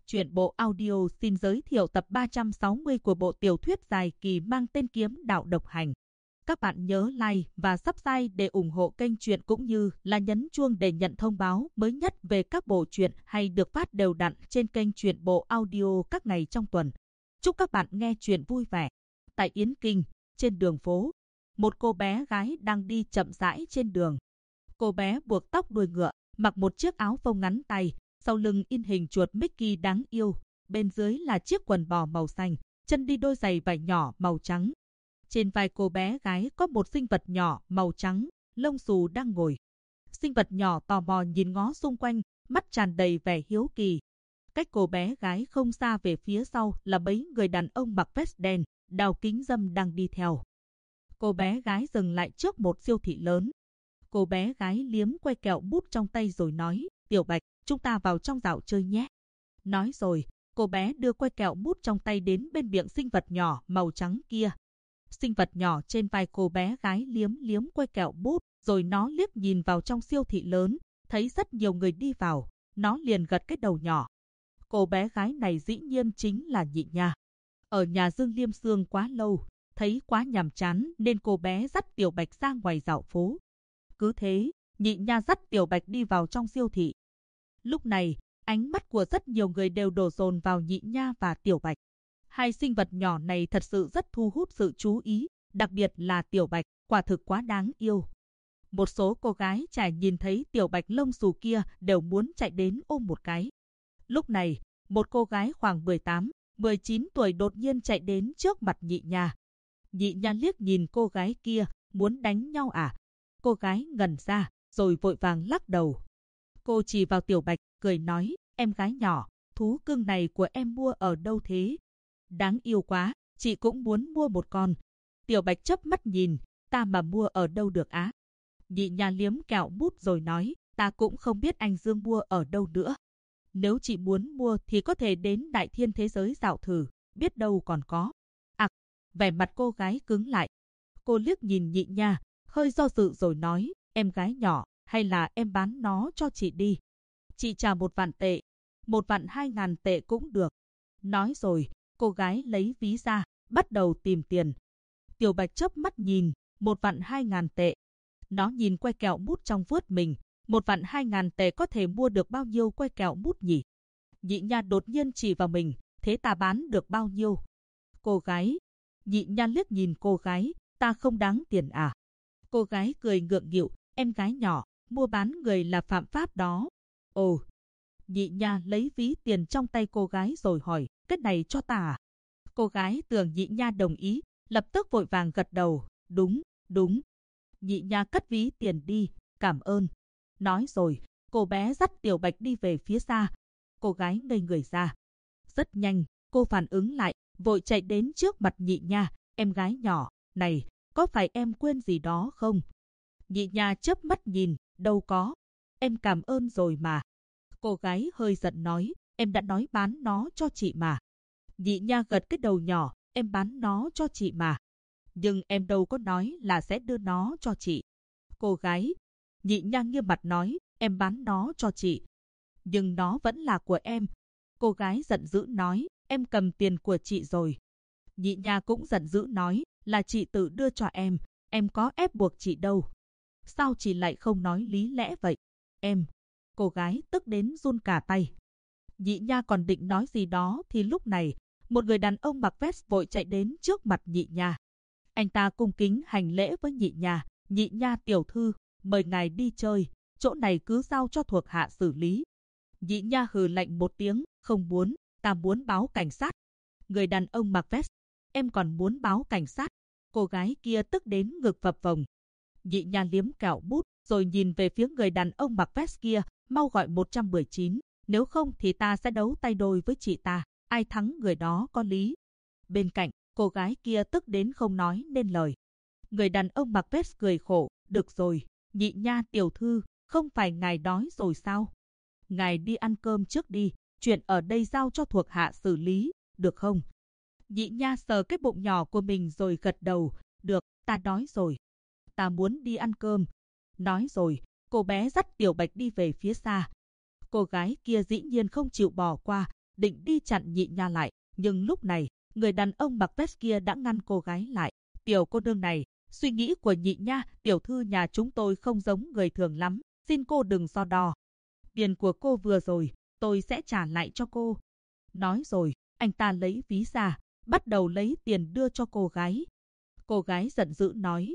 Truyện bộ audio xin giới thiệu tập 360 của bộ tiểu thuyết dài kỳ mang tên Kiếm Đạo Độc Hành. Các bạn nhớ like và subscribe để ủng hộ kênh truyện cũng như là nhấn chuông để nhận thông báo mới nhất về các bộ truyện hay được phát đều đặn trên kênh truyện bộ audio các ngày trong tuần. Chúc các bạn nghe truyện vui vẻ. Tại Yến Kinh, trên đường phố, một cô bé gái đang đi chậm rãi trên đường. Cô bé buộc tóc đuôi ngựa, mặc một chiếc áo phông ngắn tay, sau lưng in hình chuột Mickey đáng yêu, bên dưới là chiếc quần bò màu xanh, chân đi đôi giày vải nhỏ màu trắng. Trên vai cô bé gái có một sinh vật nhỏ màu trắng, lông xù đang ngồi. Sinh vật nhỏ tò mò nhìn ngó xung quanh, mắt tràn đầy vẻ hiếu kỳ. Cách cô bé gái không xa về phía sau là mấy người đàn ông mặc vest đen, đeo kính râm đang đi theo. Cô bé gái dừng lại trước một siêu thị lớn. Cô bé gái liếm que kẹo mút trong tay rồi nói, Tiểu Bạch, chúng ta vào trong dạo chơi nhé. Nói rồi, cô bé đưa que kẹo mút trong tay đến bên miệng sinh vật nhỏ màu trắng kia. Sinh vật nhỏ trên vai cô bé gái liếm que kẹo mút, rồi nó liếc nhìn vào trong siêu thị lớn, thấy rất nhiều người đi vào, nó liền gật cái đầu nhỏ. Cô bé gái này dĩ nhiên chính là Nhị Nha. Ở nhà Dương Liêm Sương quá lâu, thấy quá nhàm chán nên cô bé dắt Tiểu Bạch ra ngoài dạo phố. Cứ thế, Nhị Nha dắt Tiểu Bạch đi vào trong siêu thị. Lúc này, ánh mắt của rất nhiều người đều đổ dồn vào Nhị Nha và Tiểu Bạch. Hai sinh vật nhỏ này thật sự rất thu hút sự chú ý, đặc biệt là Tiểu Bạch, quả thực quá đáng yêu. Một số cô gái trẻ nhìn thấy Tiểu Bạch lông xù kia đều muốn chạy đến ôm một cái. Lúc này, một cô gái khoảng 18, 19 tuổi đột nhiên chạy đến trước mặt Nhị Nha. Nhị Nha liếc nhìn cô gái kia, muốn đánh nhau à? Cô gái ngẩn ra, rồi vội vàng lắc đầu. Cô chỉ vào Tiểu Bạch, cười nói, em gái nhỏ, thú cưng này của em mua ở đâu thế? Đáng yêu quá, chị cũng muốn mua một con. Tiểu Bạch chớp mắt nhìn, ta mà mua ở đâu được á? Nhị Nha liếm kẹo mút rồi nói, ta cũng không biết anh Dương mua ở đâu nữa. Nếu chị muốn mua thì có thể đến Đại Thiên thế giới dạo thử, biết đâu còn có. Vẻ mặt cô gái cứng lại. Cô liếc nhìn Nhị Nha, hơi do dự rồi nói, em gái nhỏ, hay là em bán nó cho chị đi. Chị trả 1.000 tệ, 1.200.000 tệ cũng được. Nói rồi, cô gái lấy ví ra, bắt đầu tìm tiền. Tiểu Bạch chớp mắt nhìn, 1.200.000 tệ. Nó nhìn que kẹo mút trong vớt mình, 1.200.000 tệ có thể mua được bao nhiêu que kẹo mút nhỉ? Nhị Nha đột nhiên chỉ vào mình, thế ta bán được bao nhiêu? Cô gái. Nhị Nha liếc nhìn cô gái, ta không đáng tiền à? Cô gái cười ngượng nghịu, em gái nhỏ, mua bán người là phạm pháp đó. Ồ. Nhị Nha lấy ví tiền trong tay cô gái rồi hỏi, cái này cho ta à? Cô gái tưởng Nhị Nha đồng ý, lập tức vội vàng gật đầu, đúng, đúng. Nhị Nha cất ví tiền đi, cảm ơn. Nói rồi, cô bé dắt Tiểu Bạch đi về phía xa. Cô gái ngây người ra. Rất nhanh, cô phản ứng lại, vội chạy đến trước mặt Nhị Nha, em gái nhỏ, này, có phải em quên gì đó không? Nhị Nha chớp mắt nhìn, đâu có, em cảm ơn rồi mà. Cô gái hơi giận nói, em đã nói bán nó cho chị mà. Nhị Nha gật cái đầu nhỏ, em bán nó cho chị mà. Nhưng em đâu có nói là sẽ đưa nó cho chị. Cô gái. Nhị Nha nghiêm mặt nói, em bán nó cho chị. Nhưng nó vẫn là của em. Cô gái giận dữ nói, em cầm tiền của chị rồi. Nhị Nha cũng giận dữ nói, là chị tự đưa cho em có ép buộc chị đâu. Sao chị lại không nói lý lẽ vậy? Em. Cô gái tức đến run cả tay. Nhị Nha còn định nói gì đó thì lúc này, một người đàn ông mặc vest vội chạy đến trước mặt Nhị Nha. Anh ta cung kính hành lễ với Nhị Nha, Nhị Nha tiểu thư, mời ngài đi chơi, chỗ này cứ giao cho thuộc hạ xử lý. Nhị Nha hừ lạnh một tiếng, không muốn, ta muốn báo cảnh sát. Người đàn ông mặc vest, em còn muốn báo cảnh sát? Cô gái kia tức đến ngực phập phồng. Nhị Nha liếm kẹo mút, rồi nhìn về phía người đàn ông mặc vest kia, mau gọi 119, nếu không thì ta sẽ đấu tay đôi với chị ta, ai thắng người đó có lý. Bên cạnh, cô gái kia tức đến không nói nên lời. Người đàn ông mặc vest cười khổ, được rồi, Nhị Nha tiểu thư, không phải ngài đói rồi sao? Ngài đi ăn cơm trước đi, chuyện ở đây giao cho thuộc hạ xử lý, được không? Nhị Nha sờ cái bụng nhỏ của mình rồi gật đầu, được, ta đói rồi. Ta muốn đi ăn cơm. Nói rồi, cô bé dắt Tiểu Bạch đi về phía xa. Cô gái kia dĩ nhiên không chịu bỏ qua, định đi chặn nhị nha lại, nhưng lúc này, người đàn ông mặc vest kia đã ngăn cô gái lại. Tiểu cô nương này, suy nghĩ của nhị nha, tiểu thư nhà chúng tôi không giống người thường lắm, xin cô đừng so đo. Tiền của cô vừa rồi, tôi sẽ trả lại cho cô. Nói rồi, anh ta lấy ví ra, bắt đầu lấy tiền đưa cho cô gái. Cô gái giận dữ nói,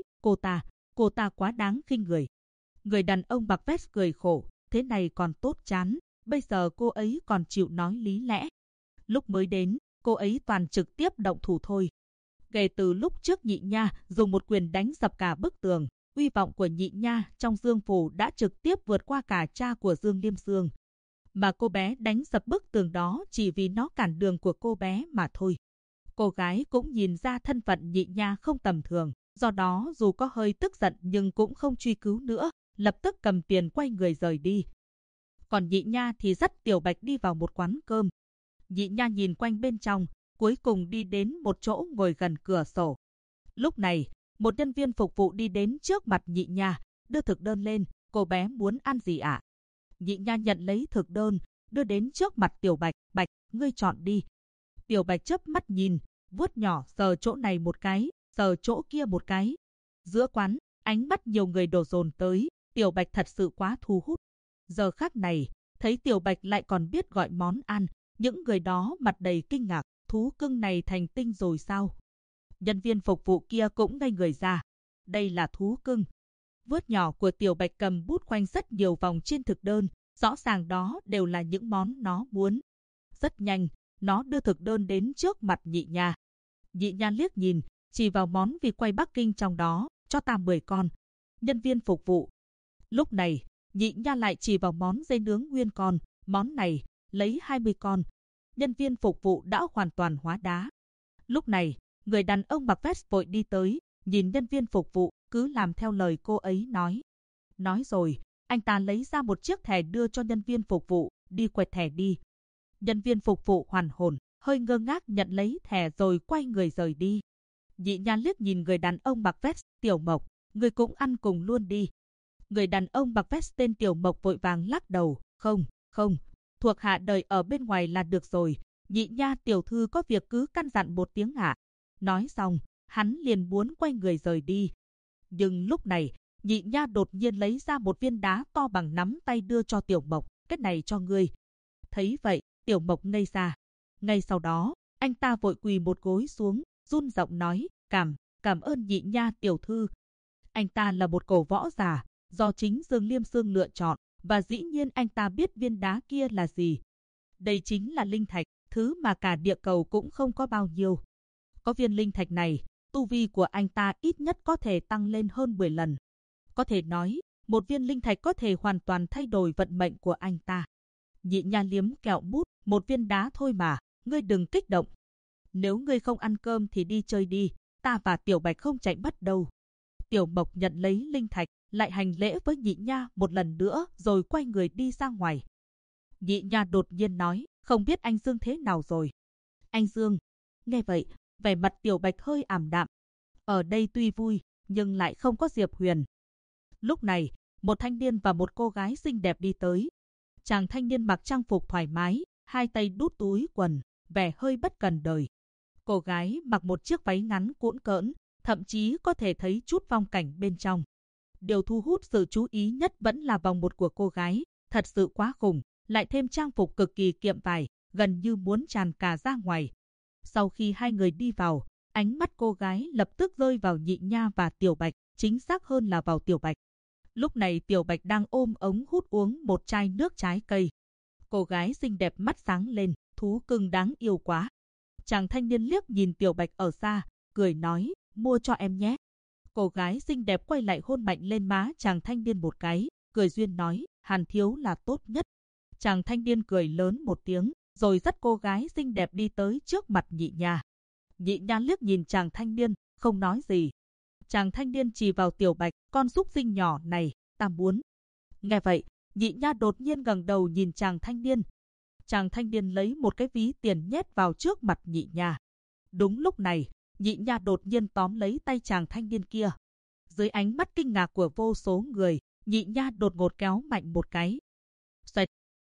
cô ta quá đáng khinh người. Người đàn ông mặc vest cười khổ, thế này còn tốt chán, bây giờ cô ấy còn chịu nói lý lẽ. Lúc mới đến, cô ấy toàn trực tiếp động thủ thôi. Kể từ lúc trước nhị nha dùng một quyền đánh sập cả bức tường, uy vọng của nhị nha trong Dương phủ đã trực tiếp vượt qua cả cha của Dương Liêm Sương. Mà cô bé đánh sập bức tường đó chỉ vì nó cản đường của cô bé mà thôi. Cô gái cũng nhìn ra thân phận nhị nha không tầm thường, do đó dù có hơi tức giận nhưng cũng không truy cứu nữa, lập tức cầm tiền quay người rời đi. Còn nhị nha thì dắt Tiểu Bạch đi vào một quán cơm. Nhị nha nhìn quanh bên trong, cuối cùng đi đến một chỗ ngồi gần cửa sổ. Lúc này, một nhân viên phục vụ đi đến trước mặt nhị nha, đưa thực đơn lên, cô bé muốn ăn gì ạ? Nhị nha nhận lấy thực đơn, đưa đến trước mặt Tiểu Bạch, Bạch, ngươi chọn đi. Tiểu Bạch chớp mắt nhìn, vuốt nhỏ sờ chỗ này một cái, sờ chỗ kia một cái. Giữa quán, ánh mắt nhiều người đổ dồn tới, Tiểu Bạch thật sự quá thu hút. Giờ khắc này, thấy Tiểu Bạch lại còn biết gọi món ăn, những người đó mặt đầy kinh ngạc, thú cưng này thành tinh rồi sao? Nhân viên phục vụ kia cũng ngây người ra. Đây là thú cưng. Vuốt nhỏ của Tiểu Bạch cầm bút khoanh rất nhiều vòng trên thực đơn, rõ ràng đó đều là những món nó muốn. Rất nhanh, nó đưa thực đơn đến trước mặt nhị nha. Nhị nha liếc nhìn, chỉ vào món vịt quay Bắc Kinh trong đó, cho ta 10 con. Nhân viên phục vụ. Lúc này, nhị nha lại chỉ vào món dê nướng nguyên con, món này, lấy 20 con. Nhân viên phục vụ đã hoàn toàn hóa đá. Lúc này, người đàn ông mặc vest vội đi tới, nhìn nhân viên phục vụ, cứ làm theo lời cô ấy nói. Nói rồi, anh ta lấy ra một chiếc thẻ đưa cho nhân viên phục vụ, đi quẹt thẻ đi. Nhân viên phục vụ hoàn hồn, hơi ngơ ngác nhận lấy thẻ rồi quay người rời đi. Nhị nha liếc nhìn người đàn ông mặc vest, Tiểu Mộc, người cũng ăn cùng luôn đi. Người đàn ông mặc vest tên Tiểu Mộc vội vàng lắc đầu, không, thuộc hạ đợi ở bên ngoài là được rồi, nhị nha tiểu thư có việc cứ căn dặn một tiếng ạ. Nói xong, hắn liền muốn quay người rời đi. Nhưng lúc này, nhị nha đột nhiên lấy ra một viên đá to bằng nắm tay đưa cho Tiểu Mộc, cái này cho ngươi. Thấy vậy, Tiểu Mộc ngây ra. Ngay sau đó, anh ta vội quỳ một gối xuống, run giọng nói, cảm ơn nhị nha tiểu thư. Anh ta là một cổ võ giả, do chính Dương Liêm Sương lựa chọn, và dĩ nhiên anh ta biết viên đá kia là gì. Đây chính là linh thạch, thứ mà cả địa cầu cũng không có bao nhiêu. Có viên linh thạch này, tu vi của anh ta ít nhất có thể tăng lên hơn 10 lần. Có thể nói, một viên linh thạch có thể hoàn toàn thay đổi vận mệnh của anh ta. Nhị nha liếm kẹo bút, một viên đá thôi mà, ngươi đừng kích động. Nếu ngươi không ăn cơm thì đi chơi đi, ta và Tiểu Bạch không chạy mất đâu. Tiểu Mộc nhận lấy linh thạch, lại hành lễ với nhị nha một lần nữa rồi quay người đi ra ngoài. Nhị nha đột nhiên nói, không biết anh Dương thế nào rồi. Anh Dương, nghe vậy, vẻ mặt Tiểu Bạch hơi ảm đạm. Ở đây tuy vui, nhưng lại không có Diệp Huyền. Lúc này, một thanh niên và một cô gái xinh đẹp đi tới. Chàng thanh niên mặc trang phục thoải mái, hai tay đút túi quần, vẻ hơi bất cần đời. Cô gái mặc một chiếc váy ngắn cũn cỡn, thậm chí có thể thấy chút phong cảnh bên trong. Điều thu hút sự chú ý nhất vẫn là vòng một của cô gái, thật sự quá khủng, lại thêm trang phục cực kỳ kiệm vải, gần như muốn tràn cả ra ngoài. Sau khi hai người đi vào, ánh mắt cô gái lập tức rơi vào nhị nha và Tiểu Bạch, chính xác hơn là vào Tiểu Bạch. Lúc này Tiểu Bạch đang ôm ống hút uống một chai nước trái cây. Cô gái xinh đẹp mắt sáng lên, thú cưng đáng yêu quá. Chàng thanh niên liếc nhìn Tiểu Bạch ở xa, cười nói, mua cho em nhé. Cô gái xinh đẹp quay lại hôn mạnh lên má chàng thanh niên một cái, cười duyên nói, Hàn thiếu là tốt nhất. Chàng thanh niên cười lớn một tiếng, rồi dắt cô gái xinh đẹp đi tới trước mặt nhị nha. Nhị nha liếc nhìn chàng thanh niên, không nói gì. Chàng thanh niên chỉ vào Tiểu Bạch, con súc sinh nhỏ này, ta muốn. Nghe vậy, nhị nha đột nhiên ngẩng đầu nhìn chàng thanh niên. Chàng thanh niên lấy một cái ví tiền nhét vào trước mặt nhị nha. Đúng lúc này, nhị nha đột nhiên tóm lấy tay chàng thanh niên kia. Dưới ánh mắt kinh ngạc của vô số người, nhị nha đột ngột kéo mạnh một cái. Xoẹt,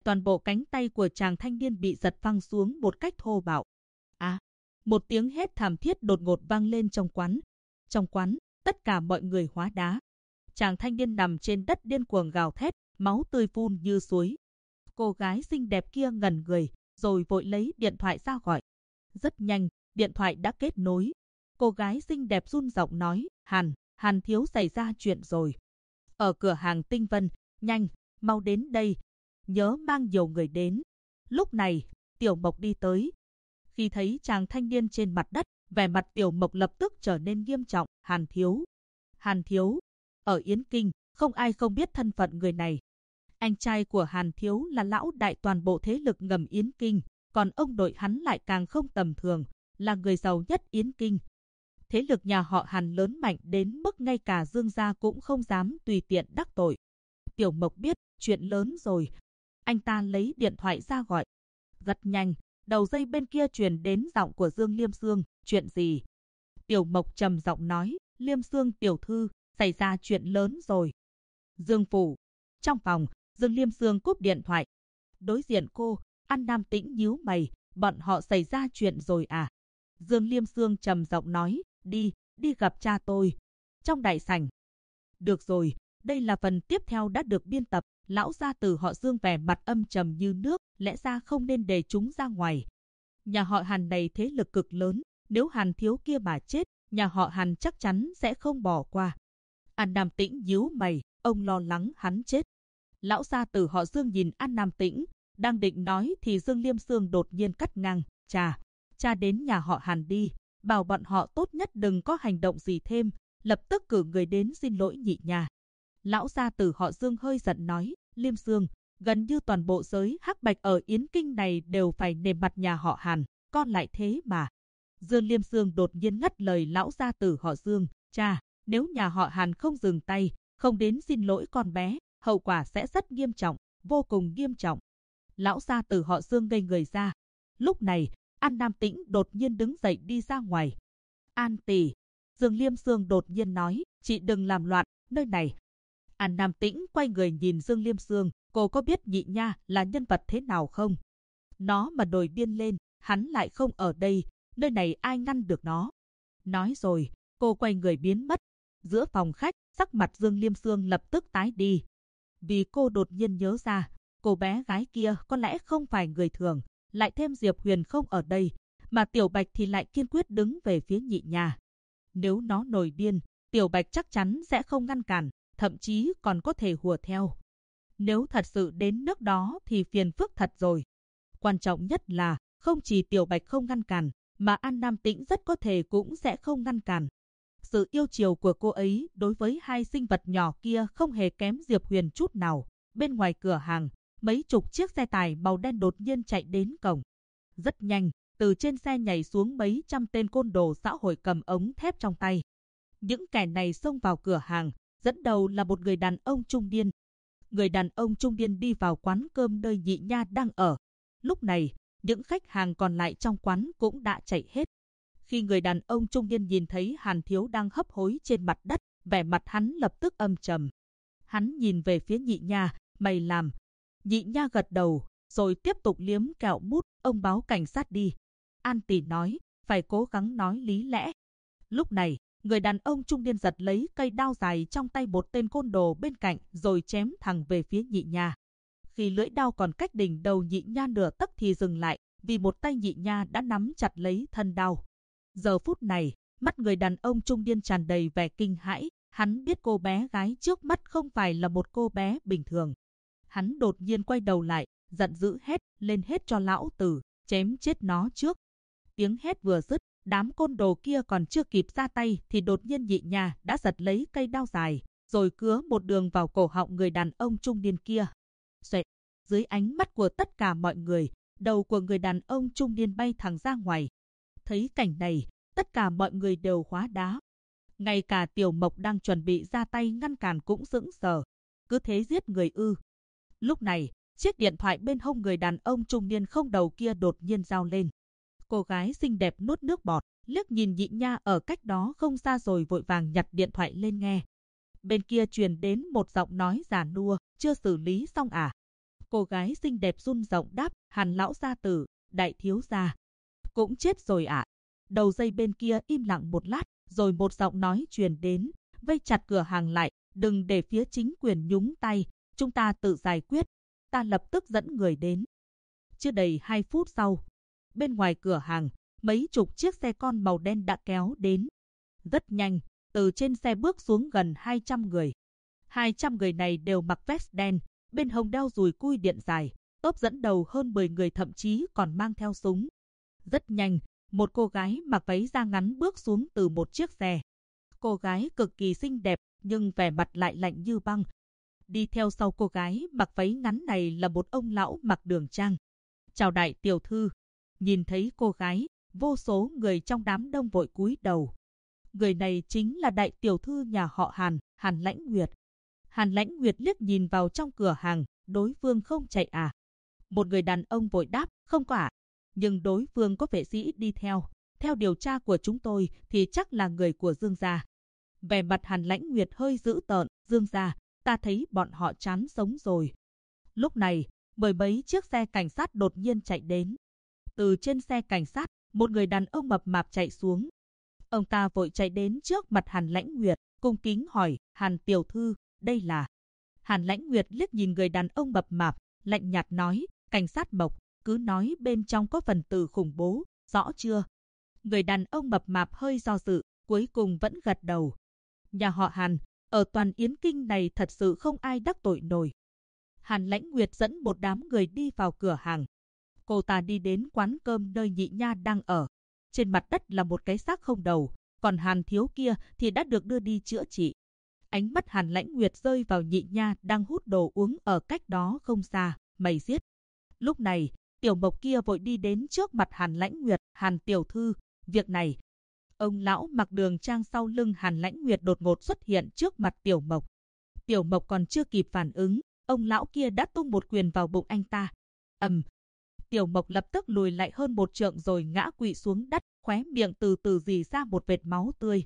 toàn bộ cánh tay của chàng thanh niên bị giật văng xuống một cách thô bạo. Một tiếng hét thảm thiết đột ngột vang lên trong quán. Trong quán, tất cả mọi người hóa đá. Chàng thanh niên nằm trên đất điên cuồng gào thét, máu tươi phun như suối. Cô gái xinh đẹp kia ngẩn người, rồi vội lấy điện thoại ra gọi. Rất nhanh, điện thoại đã kết nối. Cô gái xinh đẹp run giọng nói, Hàn thiếu xảy ra chuyện rồi. Ở cửa hàng Tinh Vân, nhanh, mau đến đây. Nhớ mang nhiều người đến. Lúc này, Tiểu Mộc đi tới. Khi thấy chàng thanh niên trên mặt đất, vẻ mặt Tiểu Mộc lập tức trở nên nghiêm trọng. Hàn thiếu, ở Yến Kinh, không ai không biết thân phận người này. Anh trai của Hàn thiếu là lão đại toàn bộ thế lực ngầm Yến Kinh, còn ông nội hắn lại càng không tầm thường, là người giàu nhất Yến Kinh. Thế lực nhà họ Hàn lớn mạnh đến mức ngay cả Dương gia cũng không dám tùy tiện đắc tội. Tiểu Mộc biết chuyện lớn rồi. Anh ta lấy điện thoại ra gọi. Rất nhanh, đầu dây bên kia truyền đến giọng của Dương Liêm Sương. Chuyện gì? Tiểu Mộc trầm giọng nói. Liêm Sương tiểu thư, xảy ra chuyện lớn rồi. Dương phủ. Trong phòng, Dương Liêm Sương cúp điện thoại. Đối diện cô, An Nam Tĩnh nhíu mày. Bọn họ xảy ra chuyện rồi à? Dương Liêm Sương trầm giọng nói. Đi gặp cha tôi. Trong đại sảnh. Được rồi, đây là phần tiếp theo đã được biên tập. Lão gia tử họ Dương vẻ mặt âm trầm như nước, lẽ ra không nên để chúng ra ngoài. Nhà họ Hàn này thế lực cực lớn, nếu Hàn thiếu kia mà chết, nhà họ Hàn chắc chắn sẽ không bỏ qua. An Nam Tĩnh nhíu mày, ông lo lắng hắn chết. Lão gia tử họ Dương nhìn An Nam Tĩnh, đang định nói thì Dương Liêm Sương đột nhiên cắt ngang. Cha đến nhà họ Hàn đi, bảo bọn họ tốt nhất đừng có hành động gì thêm, lập tức cử người đến xin lỗi nhị nhà. Lão gia tử họ Dương hơi giận nói, Liêm Sương, gần như toàn bộ giới hắc bạch ở Yến Kinh này đều phải nể mặt nhà họ Hàn, con lại thế mà. Dương Liêm Sương đột nhiên ngắt lời lão gia tử họ Dương, cha, nếu nhà họ Hàn không dừng tay, không đến xin lỗi con bé, hậu quả sẽ rất nghiêm trọng, vô cùng nghiêm trọng. Lão gia tử họ Dương ngây người ra. Lúc này, An Nam Tĩnh đột nhiên đứng dậy đi ra ngoài. An tỷ, Dương Liêm Sương đột nhiên nói, chị đừng làm loạn, nơi này. An Nam Tĩnh quay người nhìn Dương Liêm Sương, cô có biết nhị nha là nhân vật thế nào không? Nó mà nổi điên lên, hắn lại không ở đây, nơi này ai ngăn được nó? Nói rồi, cô quay người biến mất. Giữa phòng khách, sắc mặt Dương Liêm Sương lập tức tái đi. Vì cô đột nhiên nhớ ra, cô bé gái kia có lẽ không phải người thường, lại thêm Diệp Huyền không ở đây, mà Tiểu Bạch thì lại kiên quyết đứng về phía nhị nha. Nếu nó nổi điên, Tiểu Bạch chắc chắn sẽ không ngăn cản, thậm chí còn có thể hùa theo. Nếu thật sự đến nước đó thì phiền phức thật rồi. Quan trọng nhất là, không chỉ Tiểu Bạch không ngăn cản, mà An Nam Tĩnh rất có thể cũng sẽ không ngăn cản. Sự yêu chiều của cô ấy đối với hai sinh vật nhỏ kia không hề kém Diệp Huyền chút nào. Bên ngoài cửa hàng, mấy chục chiếc xe tải màu đen đột nhiên chạy đến cổng. Rất nhanh, từ trên xe nhảy xuống mấy trăm tên côn đồ xã hội cầm ống thép trong tay. Những kẻ này xông vào cửa hàng, dẫn đầu là một người đàn ông trung niên. Người đàn ông trung niên đi vào quán cơm nơi nhị nha đang ở. Lúc này, những khách hàng còn lại trong quán cũng đã chạy hết. Khi người đàn ông trung niên nhìn thấy Hàn thiếu đang hấp hối trên mặt đất, vẻ mặt hắn lập tức âm trầm. Hắn nhìn về phía nhị nha, mày làm. Nhị nha gật đầu, rồi tiếp tục liếm kẹo mút, ông báo cảnh sát đi. An tỷ nói, phải cố gắng nói lý lẽ. Lúc này, người đàn ông trung niên giật lấy cây đao dài trong tay một tên côn đồ bên cạnh rồi chém thẳng về phía nhị nha. Khi lưỡi đao còn cách đỉnh đầu nhị nha nửa tấc thì dừng lại, vì một tay nhị nha đã nắm chặt lấy thân đao. Giờ phút này, mắt người đàn ông trung niên tràn đầy vẻ kinh hãi, hắn biết cô bé gái trước mắt không phải là một cô bé bình thường. Hắn đột nhiên quay đầu lại, giận dữ hét lên hết cho lão tử, chém chết nó trước. Tiếng hét vừa dứt, đám côn đồ kia còn chưa kịp ra tay thì đột nhiên nhị nha đã giật lấy cây đao dài, rồi cứa một đường vào cổ họng người đàn ông trung niên kia. Xoẹt, dưới ánh mắt của tất cả mọi người, đầu của người đàn ông trung niên bay thẳng ra ngoài. Thấy cảnh này, tất cả mọi người đều hóa đá. Ngay cả Tiểu Mộc đang chuẩn bị ra tay ngăn cản cũng sững sờ. Cứ thế giết người ư? Lúc này, chiếc điện thoại bên hông người đàn ông trung niên không đầu kia đột nhiên rao lên. Cô gái xinh đẹp nuốt nước bọt, liếc nhìn nhị nha ở cách đó không xa rồi vội vàng nhặt điện thoại lên nghe. Bên kia truyền đến một giọng nói già nua, chưa xử lý xong à? Cô gái xinh đẹp run giọng đáp, Hàn lão gia tử, đại thiếu gia. Cũng chết rồi ạ. Đầu dây bên kia im lặng một lát, rồi một giọng nói truyền đến, vây chặt cửa hàng lại, đừng để phía chính quyền nhúng tay, chúng ta tự giải quyết. Ta lập tức dẫn người đến. Chưa đầy 2 phút sau, bên ngoài cửa hàng, mấy chục chiếc xe con màu đen đã kéo đến. Rất nhanh, từ trên xe bước xuống gần 200 người. 200 người này đều mặc vest đen, bên hông đeo dùi cui điện dài, tốp dẫn đầu hơn 10 người thậm chí còn mang theo súng. Rất nhanh, một cô gái mặc váy da ngắn bước xuống từ một chiếc xe. Cô gái cực kỳ xinh đẹp, nhưng vẻ mặt lại lạnh như băng. Đi theo sau cô gái mặc váy ngắn này là một ông lão mặc đường trang. Chào đại tiểu thư. Nhìn thấy cô gái, vô số người trong đám đông vội cúi đầu. Người này chính là đại tiểu thư nhà họ Hàn, Hàn Lãnh Nguyệt. Hàn Lãnh Nguyệt liếc nhìn vào trong cửa hàng, đối phương không chạy à? Một người đàn ông vội đáp, không có ạ. Nhưng đối phương có vệ sĩ đi theo. Theo điều tra của chúng tôi thì chắc là người của Dương gia. Vẻ mặt Hàn Lãnh Nguyệt hơi dữ tợn, Dương gia, ta thấy bọn họ chán sống rồi. Lúc này, mười mấy chiếc xe cảnh sát đột nhiên chạy đến. Từ trên xe cảnh sát, một người đàn ông mập mạp chạy xuống. Ông ta vội chạy đến trước mặt Hàn Lãnh Nguyệt, cung kính hỏi, Hàn tiểu thư, đây là... Hàn Lãnh Nguyệt liếc nhìn người đàn ông mập mạp, lạnh nhạt nói, cảnh sát Mộc, cứ nói bên trong có phần tử khủng bố, rõ chưa? Người đàn ông mập mạp hơi do dự, cuối cùng vẫn gật đầu. Nhà họ Hàn, ở toàn Yến Kinh này thật sự không ai đắc tội nổi. Hàn Lãnh Nguyệt dẫn một đám người đi vào cửa hàng. Cô ta đi đến quán cơm nơi Nhị Nha đang ở. Trên mặt đất là một cái xác không đầu, còn Hàn thiếu kia thì đã được đưa đi chữa trị. Ánh mắt Hàn Lãnh Nguyệt rơi vào Nhị Nha đang hút đồ uống ở cách đó không xa, mày giết. Lúc này, Tiểu Mộc kia vội đi đến trước mặt Hàn Lãnh Nguyệt, Hàn tiểu thư, việc này. Ông lão mặc đường trang sau lưng Hàn Lãnh Nguyệt đột ngột xuất hiện trước mặt Tiểu Mộc. Tiểu Mộc còn chưa kịp phản ứng, ông lão kia đã tung một quyền vào bụng anh ta. Tiểu Mộc lập tức lùi lại hơn một trượng rồi ngã quỵ xuống đất, khóe miệng từ từ rỉ ra một vệt máu tươi.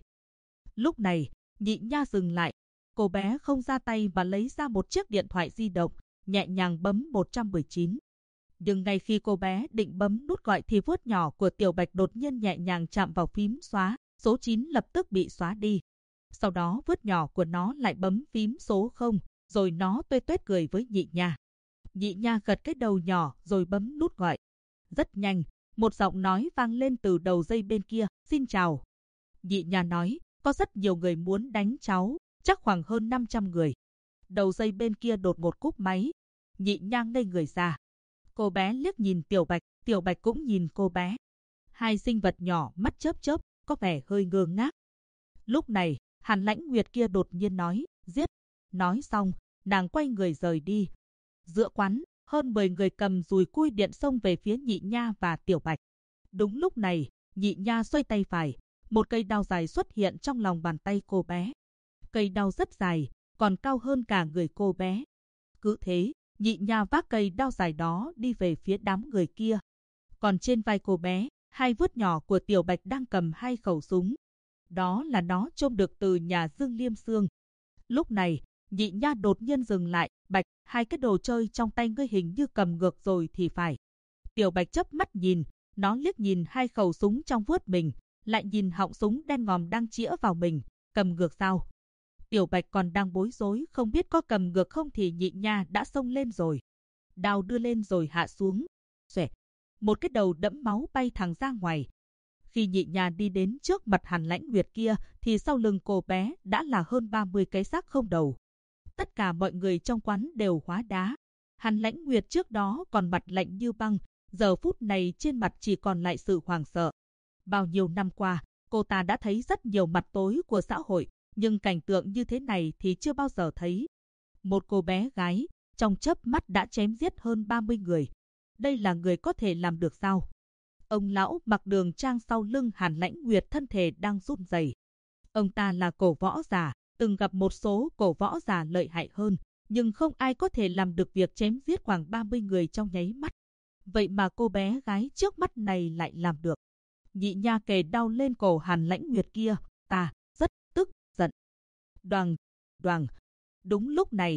Lúc này, Nhị Nha dừng lại. Cô bé không ra tay mà lấy ra một chiếc điện thoại di động, nhẹ nhàng bấm 119. Nhưng ngay khi cô bé định bấm nút gọi thì vuốt nhỏ của Tiểu Bạch đột nhiên nhẹ nhàng chạm vào phím xóa, số 9 lập tức bị xóa đi. Sau đó vuốt nhỏ của nó lại bấm phím số 0, rồi nó tuét tuét cười với Nhị Nha. Nhị Nha gật cái đầu nhỏ rồi bấm nút gọi. Rất nhanh, một giọng nói vang lên từ đầu dây bên kia, xin chào. Nhị Nha nói, có rất nhiều người muốn đánh cháu, chắc khoảng hơn 500 người. Đầu dây bên kia đột ngột cúp máy. Nhị Nha ngây người ra. Cô bé liếc nhìn Tiểu Bạch cũng nhìn cô bé. Hai sinh vật nhỏ mắt chớp chớp, có vẻ hơi ngơ ngác. Lúc này, Hàn Lãnh Nguyệt kia đột nhiên nói, giết. Nói xong, nàng quay người rời đi. Giữa quán, hơn 10 người cầm dùi cui điện xông về phía Nhị Nha và Tiểu Bạch. Đúng lúc này, Nhị Nha xoay tay phải, một cây đao dài xuất hiện trong lòng bàn tay cô bé. Cây đao rất dài, còn cao hơn cả người cô bé. Cứ thế, Nhị Nha vác cây đao dài đó đi về phía đám người kia. Còn trên vai cô bé, hai vuốt nhỏ của Tiểu Bạch đang cầm hai khẩu súng. Đó là nó trông được từ nhà Dương Liêm Sương. Lúc này, Nhị Nha đột nhiên dừng lại, Bạch, hai cái đồ chơi trong tay ngươi hình như cầm ngược rồi thì phải. Tiểu Bạch chớp mắt nhìn, nó liếc nhìn hai khẩu súng trong vuốt mình, lại nhìn họng súng đen ngòm đang chĩa vào mình, cầm ngược sao? Tiểu Bạch còn đang bối rối không biết có cầm ngược không thì Nhị Nha đã xông lên rồi. Đao đưa lên rồi hạ xuống. Xoẹt, một cái đầu đẫm máu bay thẳng ra ngoài. Khi Nhị Nha đi đến trước mặt Hàn Lãnh Nguyệt kia thì sau lưng cô bé đã là hơn 30 cái xác không đầu. Tất cả mọi người trong quán đều hóa đá. Hàn Lãnh Nguyệt trước đó còn mặt lạnh như băng, giờ phút này trên mặt chỉ còn lại sự hoảng sợ. Bao nhiêu năm qua, cô ta đã thấy rất nhiều mặt tối của xã hội, nhưng cảnh tượng như thế này thì chưa bao giờ thấy. Một cô bé gái, trong chớp mắt đã chém giết hơn 30 người. Đây là người có thể làm được sao? Ông lão mặc đường trang sau lưng Hàn Lãnh Nguyệt thân thể đang run rẩy. Ông ta là cổ võ giả, từng gặp một số cổ võ giả lợi hại hơn, nhưng không ai có thể làm được việc chém giết khoảng 30 người trong nháy mắt. Vậy mà cô bé gái trước mắt này lại làm được. Nhị Nha kề đau lên cổ Hàn Lãnh Nguyệt kia, ta rất tức giận. Đoàng, đoàng. Đúng lúc này,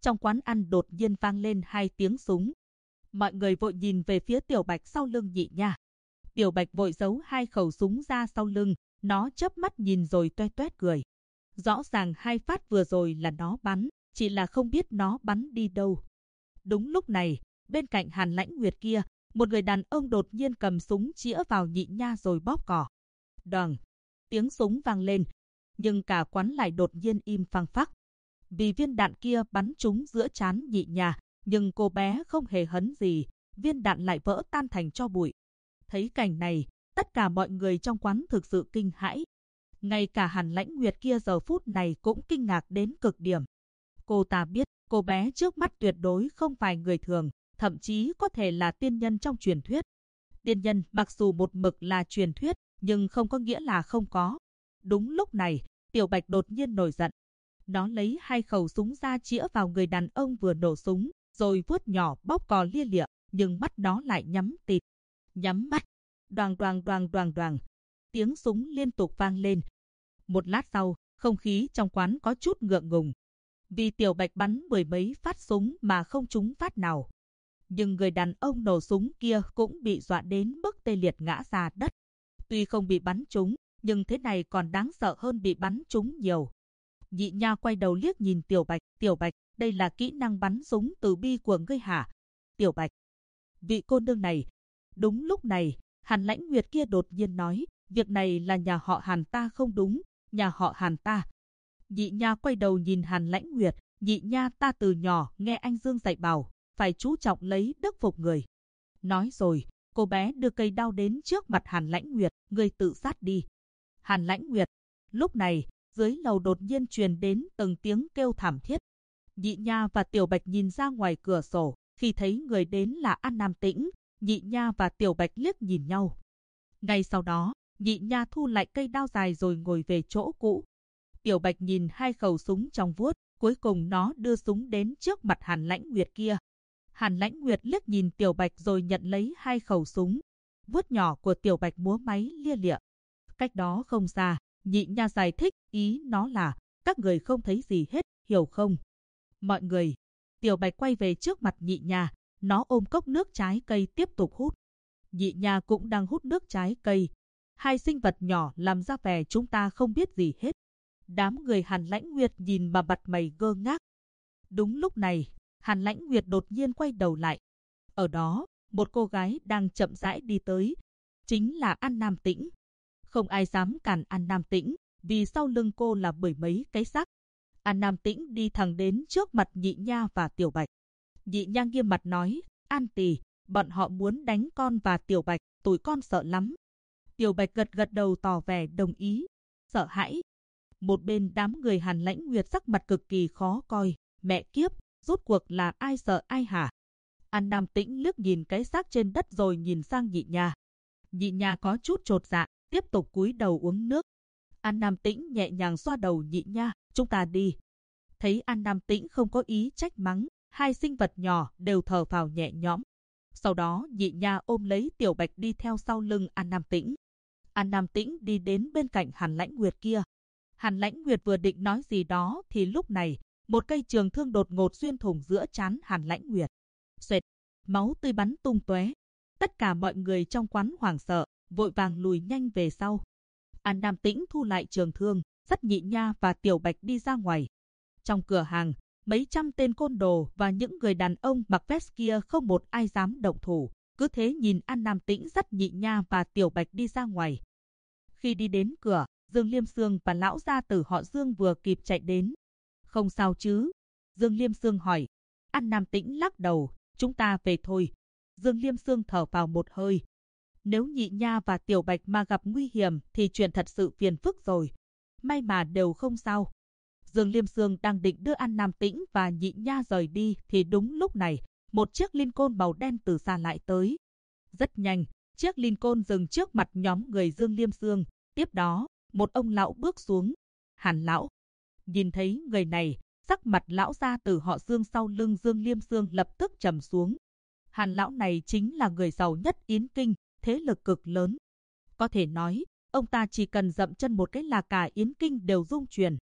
trong quán ăn đột nhiên vang lên 2 tiếng súng. Mọi người vội nhìn về phía Tiểu Bạch sau lưng Nhị Nha. Tiểu Bạch vội giấu 2 khẩu súng ra sau lưng, nó chớp mắt nhìn rồi toe toét cười. Rõ ràng 2 phát vừa rồi là nó bắn, chỉ là không biết nó bắn đi đâu. Đúng lúc này, bên cạnh Hàn Lãnh Nguyệt kia, một người đàn ông đột nhiên cầm súng chĩa vào Nhị Nha rồi bóp cò. Đoàng, tiếng súng vang lên, nhưng cả quán lại đột nhiên im phăng phắc. Vì viên đạn kia bắn trúng giữa trán Nhị Nha, nhưng cô bé không hề hấn gì, viên đạn lại vỡ tan thành tro bụi. Thấy cảnh này, tất cả mọi người trong quán thực sự kinh hãi. Ngay cả Hàn Lãnh Nguyệt kia giờ phút này cũng kinh ngạc đến cực điểm. Cô ta biết cô bé trước mắt tuyệt đối không phải người thường, thậm chí có thể là tiên nhân trong truyền thuyết. Tiên nhân mặc dù một mực là truyền thuyết, nhưng không có nghĩa là không có. Đúng lúc này, Tiểu Bạch đột nhiên nổi giận. Nó lấy 2 khẩu súng ra chĩa vào người đàn ông vừa nổ súng, rồi vuốt nhỏ bóp cò lia lịa, nhưng mắt nó lại nhắm tịt. Nhắm mắt, đoàng đoàng đoàng đoàng đoàng. Tiếng súng liên tục vang lên. Một lát sau, không khí trong quán có chút ngượng ngùng. Vì Tiểu Bạch bắn 10 mấy phát súng mà không trúng phát nào. Nhưng người đàn ông nổ súng kia cũng bị dọa đến mức tê liệt ngã ra đất. Tuy không bị bắn trúng, nhưng thế này còn đáng sợ hơn bị bắn trúng nhiều. Nhị Nha quay đầu liếc nhìn Tiểu Bạch, đây là kỹ năng bắn súng từ bi của ngươi hả? Tiểu Bạch, vị cô nương này. Đúng lúc này, Hàn Lãnh Nguyệt kia đột nhiên nói, việc này là nhà họ Hàn ta không đúng, nhà họ Hàn ta. Nhị Nha quay đầu nhìn Hàn Lãnh Nguyệt, Nhị Nha ta từ nhỏ nghe anh Dương dạy bảo, phải chú trọng lấy đức phục người. Nói rồi, cô bé đưa cây đao đến trước mặt Hàn Lãnh Nguyệt, ngươi tự sát đi. Hàn Lãnh Nguyệt, lúc này, dưới lầu đột nhiên truyền đến từng tiếng kêu thảm thiết. Nhị Nha và Tiểu Bạch nhìn ra ngoài cửa sổ, khi thấy người đến là An Nam Tĩnh, Nhị Nha và Tiểu Bạch liếc nhìn nhau. Ngay sau đó, Nhị Nha thu lại cây đao dài rồi ngồi về chỗ cũ. Tiểu Bạch nhìn 2 khẩu súng trong vuốt, cuối cùng nó đưa súng đến trước mặt Hàn Lãnh Nguyệt kia. Hàn Lãnh Nguyệt liếc nhìn Tiểu Bạch rồi nhận lấy 2 khẩu súng. Vuốt nhỏ của Tiểu Bạch múa máy lia lịa. Cách đó không xa, Nhị Nha giải thích, ý nó là, các người không thấy gì hết, hiểu không? Mọi người. Tiểu Bạch quay về trước mặt Nhị Nha, nó ôm cốc nước trái cây tiếp tục hút. Nhị Nha cũng đang hút nước trái cây. 2 sinh vật nhỏ làm ra vẻ chúng ta không biết gì hết. Đám người Hàn Lãnh Nguyệt nhìn mà mặt mày ngơ ngác. Đúng lúc này, Hàn Lãnh Nguyệt đột nhiên quay đầu lại. Ở đó, một cô gái đang chậm rãi đi tới. Chính là An Nam Tĩnh. Không ai dám cản An Nam Tĩnh, vì sau lưng cô là 10 mấy cái xác. An Nam Tĩnh đi thẳng đến trước mặt Nhị Nha và Tiểu Bạch. Nhị Nha nghiêm mặt nói, An tỳ, bọn họ muốn đánh con và Tiểu Bạch, tụi con sợ lắm. Tiểu Bạch gật gật đầu tỏ vẻ đồng ý. Sợ hãi. Một bên đám người Hàn Lãnh Nguyệt sắc mặt cực kỳ khó coi. Mẹ kiếp, rốt cuộc là ai sợ ai hả? An Nam Tĩnh liếc nhìn cái xác trên đất rồi nhìn sang Nhị Nha. Nhị Nha có chút chột dạ, tiếp tục cúi đầu uống nước. An Nam Tĩnh nhẹ nhàng xoa đầu Nhị Nha, chúng ta đi. Thấy An Nam Tĩnh không có ý trách mắng, 2 sinh vật nhỏ đều thở phào nhẹ nhõm. Sau đó Nhị Nha ôm lấy Tiểu Bạch đi theo sau lưng An Nam Tĩnh. An Nam Tĩnh đi đến bên cạnh Hàn Lãnh Nguyệt kia. Hàn Lãnh Nguyệt vừa định nói gì đó thì lúc này, một cây trường thương đột ngột xuyên thủng giữa trán Hàn Lãnh Nguyệt. Xoẹt, máu tươi bắn tung tóe. Tất cả mọi người trong quán hoảng sợ, vội vàng lùi nhanh về sau. An Nam Tĩnh thu lại trường thương, dắt Nhị Nha và Tiểu Bạch đi ra ngoài. Trong cửa hàng, mấy trăm tên côn đồ và những người đàn ông mặc vest kia không một ai dám động thủ, cứ thế nhìn An Nam Tĩnh dắt Nhị Nha và Tiểu Bạch đi ra ngoài. Khi đi đến cửa, Dương Liêm Sương và lão gia tử họ Dương vừa kịp chạy đến. Không sao chứ? Dương Liêm Sương hỏi. An Nam Tĩnh lắc đầu, chúng ta về thôi. Dương Liêm Sương thở vào một hơi. Nếu Nhị Nha và Tiểu Bạch mà gặp nguy hiểm thì chuyện thật sự phiền phức rồi. May mà đều không sao. Dương Liêm Sương đang định đưa An Nam Tĩnh và Nhị Nha rời đi thì đúng lúc này, một chiếc Lincoln màu đen từ xa lại tới. Rất nhanh, chiếc Lincoln dừng trước mặt nhóm người Dương Liêm Sương. Tiếp đó, một ông lão bước xuống. Hàn lão. Nhìn thấy người này, sắc mặt lão gia tử họ Dương sau lưng Dương Liêm Sương lập tức trầm xuống. Hàn lão này chính là người giàu nhất Yến Kinh, thế lực cực lớn. Có thể nói, ông ta chỉ cần dậm chân một cái là cả Yến Kinh đều rung chuyển.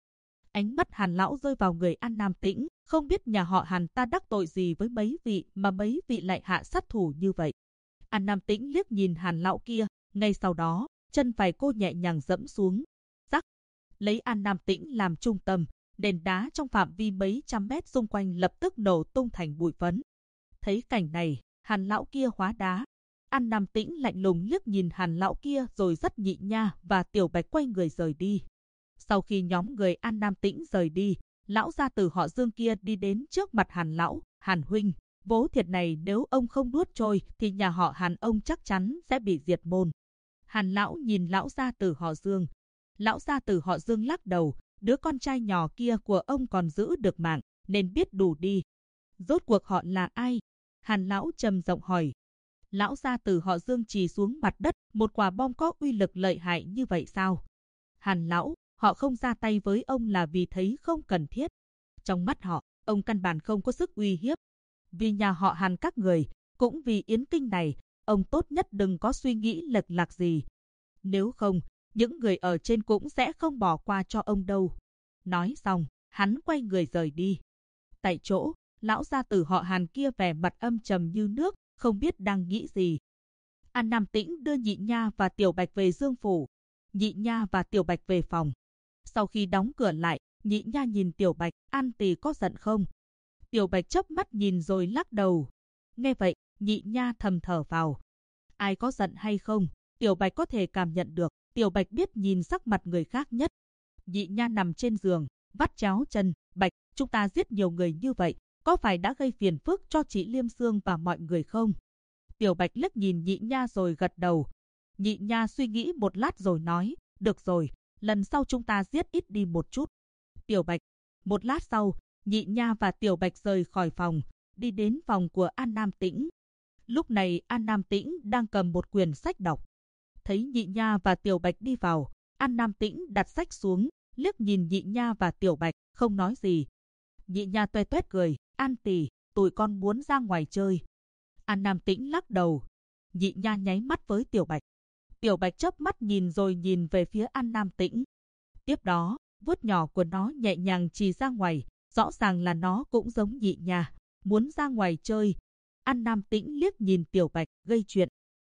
Ánh mắt Hàn lão rơi vào người An Nam Tĩnh, không biết nhà họ Hàn ta đắc tội gì với mấy vị mà mấy vị lại hạ sát thủ như vậy. An Nam Tĩnh liếc nhìn Hàn lão kia, ngay sau đó, chân phải cô nhẹ nhàng dẫm xuống. Rắc, lấy An Nam Tĩnh làm trung tâm, nền đá trong phạm vi mấy trăm mét xung quanh lập tức nổ tung thành bụi phấn. Thấy cảnh này, Hàn lão kia hóa đá. An Nam Tĩnh lạnh lùng liếc nhìn Hàn lão kia rồi dắt Nhị Nha và Tiểu Bạch quay người rời đi. Sau khi nhóm người An Nam Tĩnh rời đi, lão gia tử họ Dương kia đi đến trước mặt Hàn lão. Hàn huynh, vố thiệt này nếu ông không nuốt trôi thì nhà họ Hàn ông chắc chắn sẽ bị diệt môn. Hàn lão nhìn lão gia tử họ Dương. Lão gia tử họ Dương lắc đầu, đứa con trai nhỏ kia của ông còn giữ được mạng, nên biết đủ đi. Rốt cuộc họ là ai? Hàn lão trầm giọng hỏi. Lão gia tử họ Dương chỉ xuống mặt đất, một quả bom có uy lực lợi hại như vậy sao? Hàn lão, họ không ra tay với ông là vì thấy không cần thiết. Trong mắt họ, ông căn bản không có sức uy hiếp. Vì nhà họ Hàn các người, cũng vì Yến Kinh này, ông tốt nhất đừng có suy nghĩ lệch lạc gì. Nếu không, những người ở trên cũng sẽ không bỏ qua cho ông đâu. Nói xong, hắn quay người rời đi. Tại chỗ, lão gia tử họ Hàn kia vẻ mặt âm trầm như nước, không biết đang nghĩ gì. An Nam Tĩnh đưa Nhị Nha và Tiểu Bạch về Dương phủ. Nhị Nha và Tiểu Bạch về phòng. Sau khi đóng cửa lại, Nhị Nha nhìn Tiểu Bạch, An tỷ có giận không? Tiểu Bạch chớp mắt nhìn rồi lắc đầu. Nghe vậy, Nhị Nha thầm thở vào. Ai có giận hay không, Tiểu Bạch có thể cảm nhận được. Tiểu Bạch biết nhìn sắc mặt người khác nhất. Nhị Nha nằm trên giường, vắt chéo chân. Bạch, chúng ta giết nhiều người như vậy, có phải đã gây phiền phức cho chị Liêm Sương và mọi người không? Tiểu Bạch liếc nhìn Nhị Nha rồi gật đầu. Nhị Nha suy nghĩ một lát rồi nói, được rồi, lần sau chúng ta giết ít đi một chút. Tiểu Bạch. Một lát sau, Nhị Nha và Tiểu Bạch rời khỏi phòng, đi đến phòng của An Nam Tĩnh. Lúc này An Nam Tĩnh đang cầm một quyển sách đọc. Thấy Nhị Nha và Tiểu Bạch đi vào, An Nam Tĩnh đặt sách xuống, liếc nhìn Nhị Nha và Tiểu Bạch, không nói gì. Nhị Nha tuét tuét cười, An tỷ, tụi con muốn ra ngoài chơi. An Nam Tĩnh lắc đầu. Nhị Nha nháy mắt với Tiểu Bạch. Tiểu Bạch chớp mắt nhìn rồi nhìn về phía An Nam Tĩnh. Tiếp đó, vuốt nhỏ của nó nhẹ nhàng chỉ ra ngoài, rõ ràng là nó cũng giống Nhị Nha, muốn ra ngoài chơi. An Nam Tĩnh liếc nhìn Tiểu Bạch, gây chuyện.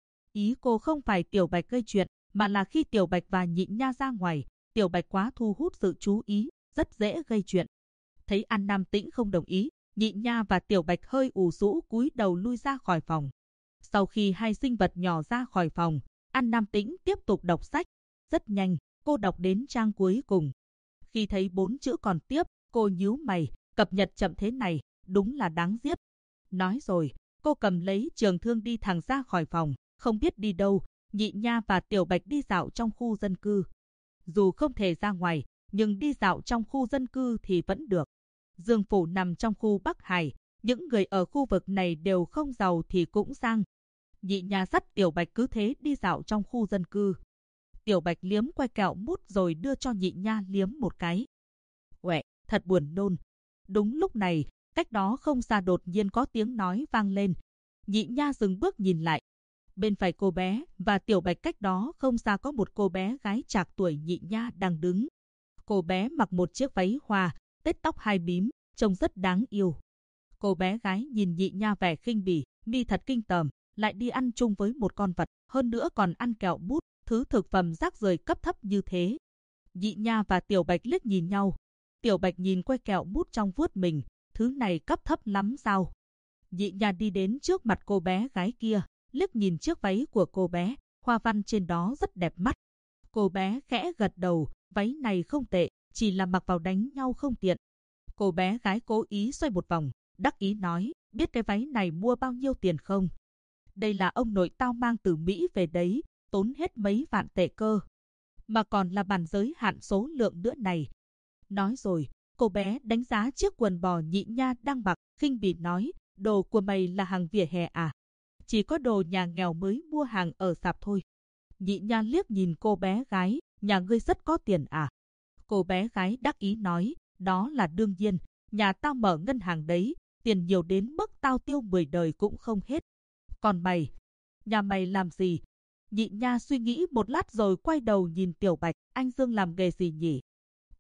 Ý cô không phải Tiểu Bạch gây chuyện, mà là khi Tiểu Bạch và Nhị Nha ra ngoài, Tiểu Bạch quá thu hút sự chú ý, rất dễ gây chuyện. Thấy An Nam Tĩnh không đồng ý, Nhị Nha và Tiểu Bạch hơi ủ rũ cúi đầu lui ra khỏi phòng. Sau khi hai sinh vật nhỏ ra khỏi phòng, An Nam Tĩnh tiếp tục đọc sách. Rất nhanh, cô đọc đến trang cuối cùng. Khi thấy 4 chữ còn tiếp, cô nhíu mày, cập nhật chậm thế này, đúng là đáng giết. Nói rồi, cô cầm lấy trường thương đi thẳng ra khỏi phòng, không biết đi đâu. Nhị Nha và Tiểu Bạch đi dạo trong khu dân cư. Dù không thể ra ngoài, nhưng đi dạo trong khu dân cư thì vẫn được. Dương phủ nằm trong khu Bắc Hải, những người ở khu vực này đều không giàu thì cũng sang. Nhị Nha dắt Tiểu Bạch cứ thế đi dạo trong khu dân cư. Tiểu Bạch liếm que kẹo mút rồi đưa cho Nhị Nha liếm một cái. Uệ, thật buồn nôn. Đúng lúc này, cách đó không xa đột nhiên có tiếng nói vang lên. Nhị Nha dừng bước nhìn lại. Bên phải cô bé và Tiểu Bạch cách đó không xa có một cô bé gái trạc tuổi Nhị Nha đang đứng. Cô bé mặc một chiếc váy hoa, tết tóc hai bím, trông rất đáng yêu. Cô bé gái nhìn Nhị Nha vẻ khinh bỉ, mi thật kinh tởm, lại đi ăn chung với một con vật, hơn nữa còn ăn kẹo bút, thứ thực phẩm rác rưởi cấp thấp như thế. Nhị Nha và Tiểu Bạch liếc nhìn nhau. Tiểu Bạch nhìn que kẹo bút trong vuốt mình, thứ này cấp thấp lắm sao? Nhị Nha đi đến trước mặt cô bé gái kia, liếc nhìn chiếc váy của cô bé, hoa văn trên đó rất đẹp mắt. Cô bé khẽ gật đầu, váy này không tệ, chỉ là mặc vào đánh nhau không tiện. Cô bé gái cố ý xoay một vòng, đắc ý nói, biết cái váy này mua bao nhiêu tiền không? Đây là ông nội tao mang từ Mỹ về đấy, tốn hết mấy vạn tệ cơ. Mà còn là bản giới hạn số lượng nữa này. Nói rồi, cô bé đánh giá chiếc quần bò Nhị Nha đang mặc, khinh bỉ nói, đồ của mày là hàng vỉa hè à? Chỉ có đồ nhà nghèo mới mua hàng ở sạp thôi. Nhị Nha liếc nhìn cô bé gái, nhà ngươi rất có tiền à? Cô bé gái đắc ý nói, đó là đương nhiên, nhà tao mở ngân hàng đấy, tiền nhiều đến mức tao tiêu 10 đời cũng không hết. Còn mày, nhà mày làm gì? Nhị Nha suy nghĩ một lát rồi quay đầu nhìn Tiểu Bạch, anh Dương làm nghề gì nhỉ?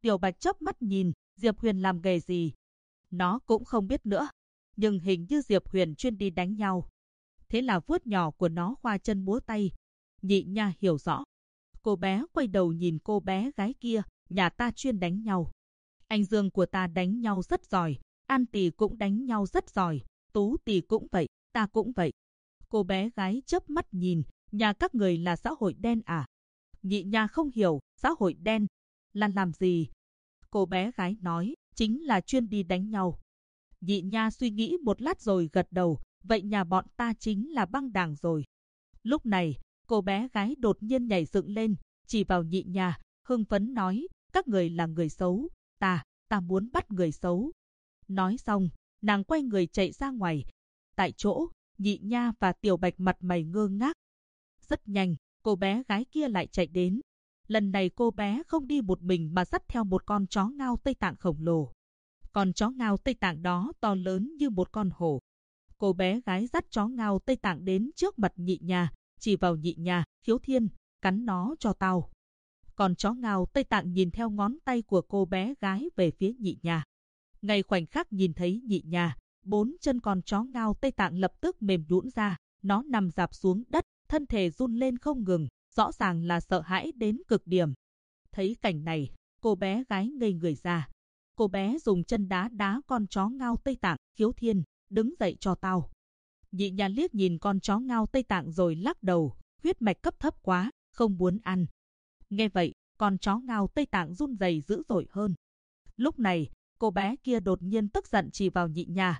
Tiểu Bạch chớp mắt nhìn, Diệp Huyền làm nghề gì? Nó cũng không biết nữa. Nhưng hình như Diệp Huyền chuyên đi đánh nhau. Thế là vuốt nhỏ của nó khoa chân múa tay. Nhị Nha hiểu rõ. Cô bé quay đầu nhìn cô bé gái kia, nhà ta chuyên đánh nhau. Anh Dương của ta đánh nhau rất giỏi, An Tỷ cũng đánh nhau rất giỏi, Tú Tỷ cũng vậy, ta cũng vậy. Cô bé gái chớp mắt nhìn, nhà các người là xã hội đen à? Nhị Nha không hiểu, xã hội đen là làm gì? Cô bé gái nói, chính là chuyên đi đánh nhau. Nhị Nha suy nghĩ một lát rồi gật đầu, vậy nhà bọn ta chính là băng đảng rồi. Lúc này, cô bé gái đột nhiên nhảy dựng lên, chỉ vào Nhị Nha, hưng phấn nói, các người là người xấu, ta muốn bắt người xấu. Nói xong, nàng quay người chạy ra ngoài. Tại chỗ, Nhị Nha và Tiểu Bạch mặt mày ngơ ngác. Rất nhanh, cô bé gái kia lại chạy đến. Lần này cô bé không đi một mình mà dắt theo một con chó ngao Tây Tạng khổng lồ. Con chó ngao Tây Tạng đó to lớn như một con hổ. Cô bé gái dắt chó ngao Tây Tạng đến trước mặt Nhị Nha, chỉ vào Nhị Nha, Khiếu Thiên, cắn nó cho tao. Còn chó ngao Tây Tạng nhìn theo ngón tay của cô bé gái về phía Nhị Nha. Ngay khoảnh khắc nhìn thấy Nhị Nha, 4 chân con chó ngao Tây Tạng lập tức mềm nhũn ra, nó nằm rạp xuống đất, thân thể run lên không ngừng, rõ ràng là sợ hãi đến cực điểm. Thấy cảnh này, cô bé gái ngây người ra. Cô bé dùng chân đá đá con chó ngao Tây Tạng, Khiếu Thiên, đứng dậy cho tao. Nhị Nha liếc nhìn con chó ngao Tây Tạng rồi lắc đầu, huyết mạch cấp thấp quá, không muốn ăn. Nghe vậy, con chó ngao Tây Tạng run rẩy dữ dội hơn. Lúc này, cô bé kia đột nhiên tức giận chỉ vào Nhị Nha,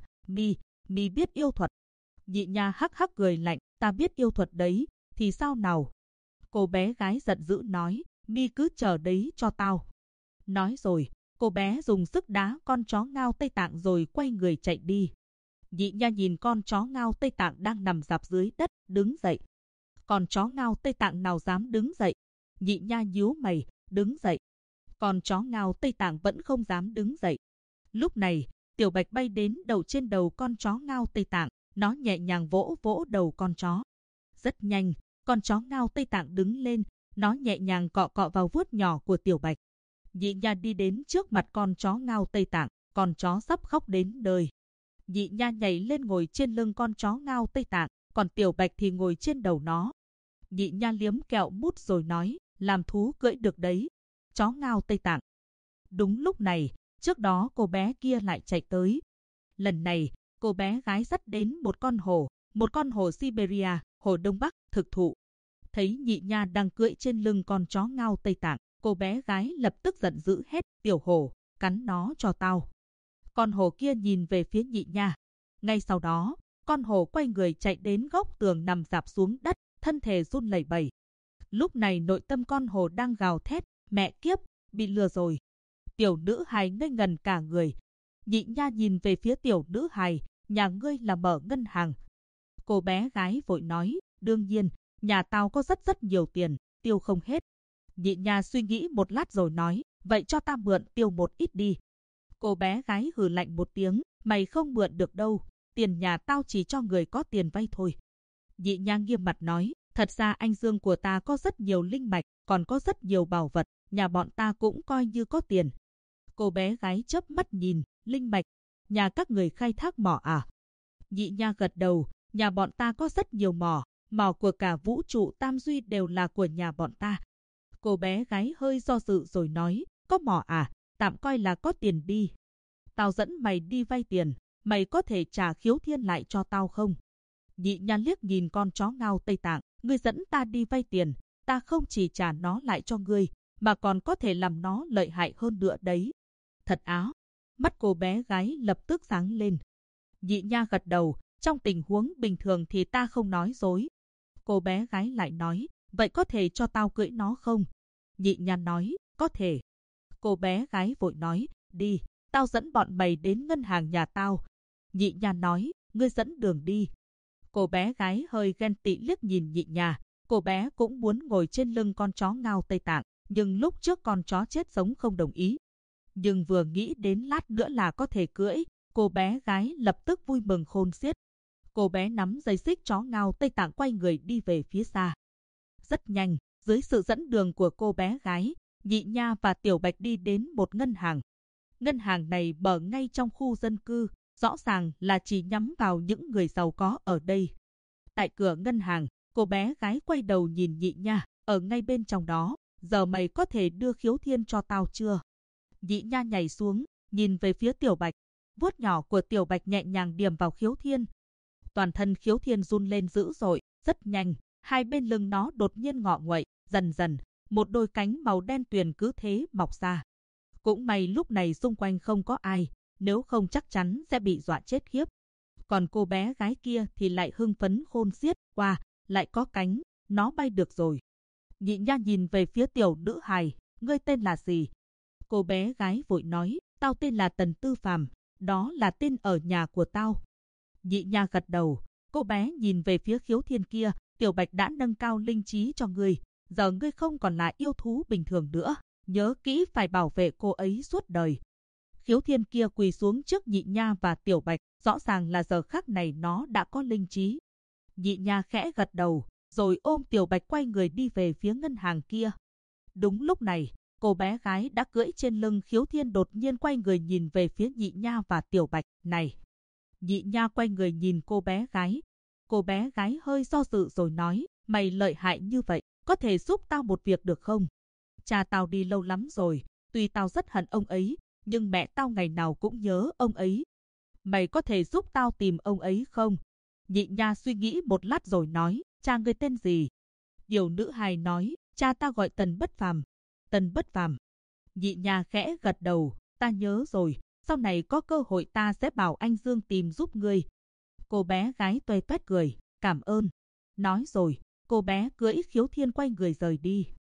mi biết yêu thuật. Nhị Nha hắc hắc cười lạnh, ta biết yêu thuật đấy, thì sao nào? Cô bé gái giận dữ nói, mi cứ chờ đấy cho tao. Nói rồi, cô bé dùng sức đá con chó ngao Tây Tạng rồi quay người chạy đi. Nhị Nha nhìn con chó ngao Tây Tạng đang nằm rạp dưới đất, đứng dậy. Con chó ngao Tây Tạng nào dám đứng dậy? Nhị Nha nhíu mày, đứng dậy. Con chó ngao Tây Tạng vẫn không dám đứng dậy. Lúc này, Tiểu Bạch bay đến đầu trên đầu con chó ngao Tây Tạng, nó nhẹ nhàng vỗ vỗ đầu con chó. Rất nhanh, con chó ngao Tây Tạng đứng lên, nó nhẹ nhàng cọ cọ vào vuốt nhỏ của Tiểu Bạch. Nhị Nha đi đến trước mặt con chó ngao Tây Tạng, con chó sắp khóc đến nơi. Nhị Nha nhảy lên ngồi trên lưng con chó ngao Tây Tạng, còn Tiểu Bạch thì ngồi trên đầu nó. Nhị Nha liếm kẹo mút rồi nói, làm thú cưỡi được đấy, chó ngao Tây Tạng. Đúng lúc này, trước đó cô bé kia lại chạy tới. Lần này, cô bé gái dắt đến một con hổ Siberia, hổ Đông Bắc, thực thụ. Thấy Nhị Nha đang cưỡi trên lưng con chó ngao Tây Tạng, cô bé gái lập tức giận dữ hét, tiểu hổ, cắn nó cho tao. Con hổ kia nhìn về phía Nhị Nha. Ngay sau đó, con hổ quay người chạy đến góc tường nằm rạp xuống đất, thân thể run lẩy bẩy. Lúc này nội tâm con hổ đang gào thét, mẹ kiếp, bị lừa rồi. Tiểu nữ hài ngây ngần cả người. Nhị Nha nhìn về phía tiểu nữ hài, nhà ngươi là mở ngân hàng. Cô bé gái vội nói, đương nhiên, nhà tao có rất nhiều tiền, tiêu không hết. Nhị Nha suy nghĩ một lát rồi nói, vậy cho ta mượn tiêu một ít đi. Cô bé gái hừ lạnh một tiếng, mày không mượn được đâu, tiền nhà tao chỉ cho người có tiền vay thôi. Nhị Nha nghiêm mặt nói, thật ra anh Dương của ta có rất nhiều linh mạch, còn có rất nhiều bảo vật, nhà bọn ta cũng coi như có tiền. Cô bé gái chớp mắt nhìn, linh mạch, nhà các người khai thác mỏ à? Nhị Nha gật đầu, nhà bọn ta có rất nhiều mỏ, mỏ của cả vũ trụ Tam Duy đều là của nhà bọn ta. Cô bé gái hơi do dự rồi nói, có mỏ à, tạm coi là có tiền đi. Tao dẫn mày đi vay tiền, mày có thể trả Khiếu Thiên lại cho tao không? Nhị Nha liếc nhìn con chó ngao Tây Tạng, ngươi dẫn ta đi vay tiền, ta không chỉ trả nó lại cho ngươi, mà còn có thể làm nó lợi hại hơn nữa đấy. Thật á? Mắt cô bé gái lập tức sáng lên. Nhị Nha gật đầu, trong tình huống bình thường thì ta không nói dối. Cô bé gái lại nói, vậy có thể cho tao cưỡi nó không? Nhị Nha nói, có thể. Cô bé gái vội nói, đi, tao dẫn bọn mày đến ngân hàng nhà tao. Nhị Nha nói, ngươi dẫn đường đi. Cô bé gái hơi ghen tị liếc nhìn Nhị Nha, cô bé cũng muốn ngồi trên lưng con chó ngao Tây Tạng, nhưng lúc trước con chó chết sống không đồng ý. Nhưng vừa nghĩ đến lát nữa là có thể cưỡi, cô bé gái lập tức vui mừng khôn xiết. Cô bé nắm dây xích chó ngao Tây Tạng quay người đi về phía xa. Rất nhanh, dưới sự dẫn đường của cô bé gái, Nhị Nha và Tiểu Bạch đi đến một ngân hàng. Ngân hàng này mở ngay trong khu dân cư, rõ ràng là chỉ nhắm vào những người giàu có ở đây. Tại cửa ngân hàng, cô bé gái quay đầu nhìn Nhị Nha, ở ngay bên trong đó, giờ mày có thể đưa Khiếu Thiên cho tao chưa? Nhị Nha nhảy xuống, nhìn về phía Tiểu Bạch. Vuốt nhỏ của Tiểu Bạch nhẹ nhàng điểm vào Khiếu Thiên. Toàn thân Khiếu Thiên run lên dữ dội, rất nhanh, hai bên lưng nó đột nhiên ngọ nguậy, dần dần, một đôi cánh màu đen tuyền cứ thế mọc ra. Cũng may lúc này xung quanh không có ai, nếu không chắc chắn sẽ bị dọa chết khiếp. Còn cô bé gái kia thì lại hưng phấn khôn xiết, qua, lại có cánh, nó bay được rồi. Nhị Nha nhìn về phía tiểu nữ hài, ngươi tên là gì? Cô bé gái vội nói, tao tên là Tần Tư Phàm, đó là tên ở nhà của tao. Nhị Nha gật đầu, cô bé nhìn về phía Khiếu Thiên kia, Tiểu Bạch đã nâng cao linh trí cho ngươi, giờ ngươi không còn là yêu thú bình thường nữa, nhớ kỹ phải bảo vệ cô ấy suốt đời. Khiếu Thiên kia quỳ xuống trước Nhị Nha và Tiểu Bạch, rõ ràng là giờ khắc này nó đã có linh trí. Nhị Nha khẽ gật đầu, rồi ôm Tiểu Bạch quay người đi về phía ngân hàng kia. Đúng lúc này, cô bé gái đã cưỡi trên lưng Khiếu Thiên đột nhiên quay người nhìn về phía Nhị Nha và Tiểu Bạch. Này! Nhị Nha quay người nhìn cô bé gái. Cô bé gái hơi do dự rồi nói, mày lợi hại như vậy, có thể giúp tao một việc được không? Cha tao đi lâu lắm rồi, tuy tao rất hận ông ấy, nhưng mẹ tao ngày nào cũng nhớ ông ấy. Mày có thể giúp tao tìm ông ấy không? Nhị Nha suy nghĩ một lát rồi nói, cha ngươi tên gì? Điều nữ hài nói, cha ta gọi Tần Bất Phàm. Tần Bất Phàm. Nhị Nha khẽ gật đầu, ta nhớ rồi, sau này có cơ hội ta sẽ bảo anh Dương tìm giúp ngươi. Cô bé gái tuét tuét cười, cảm ơn. Nói rồi, cô bé cưỡi Khiếu Thiên quay người rời đi.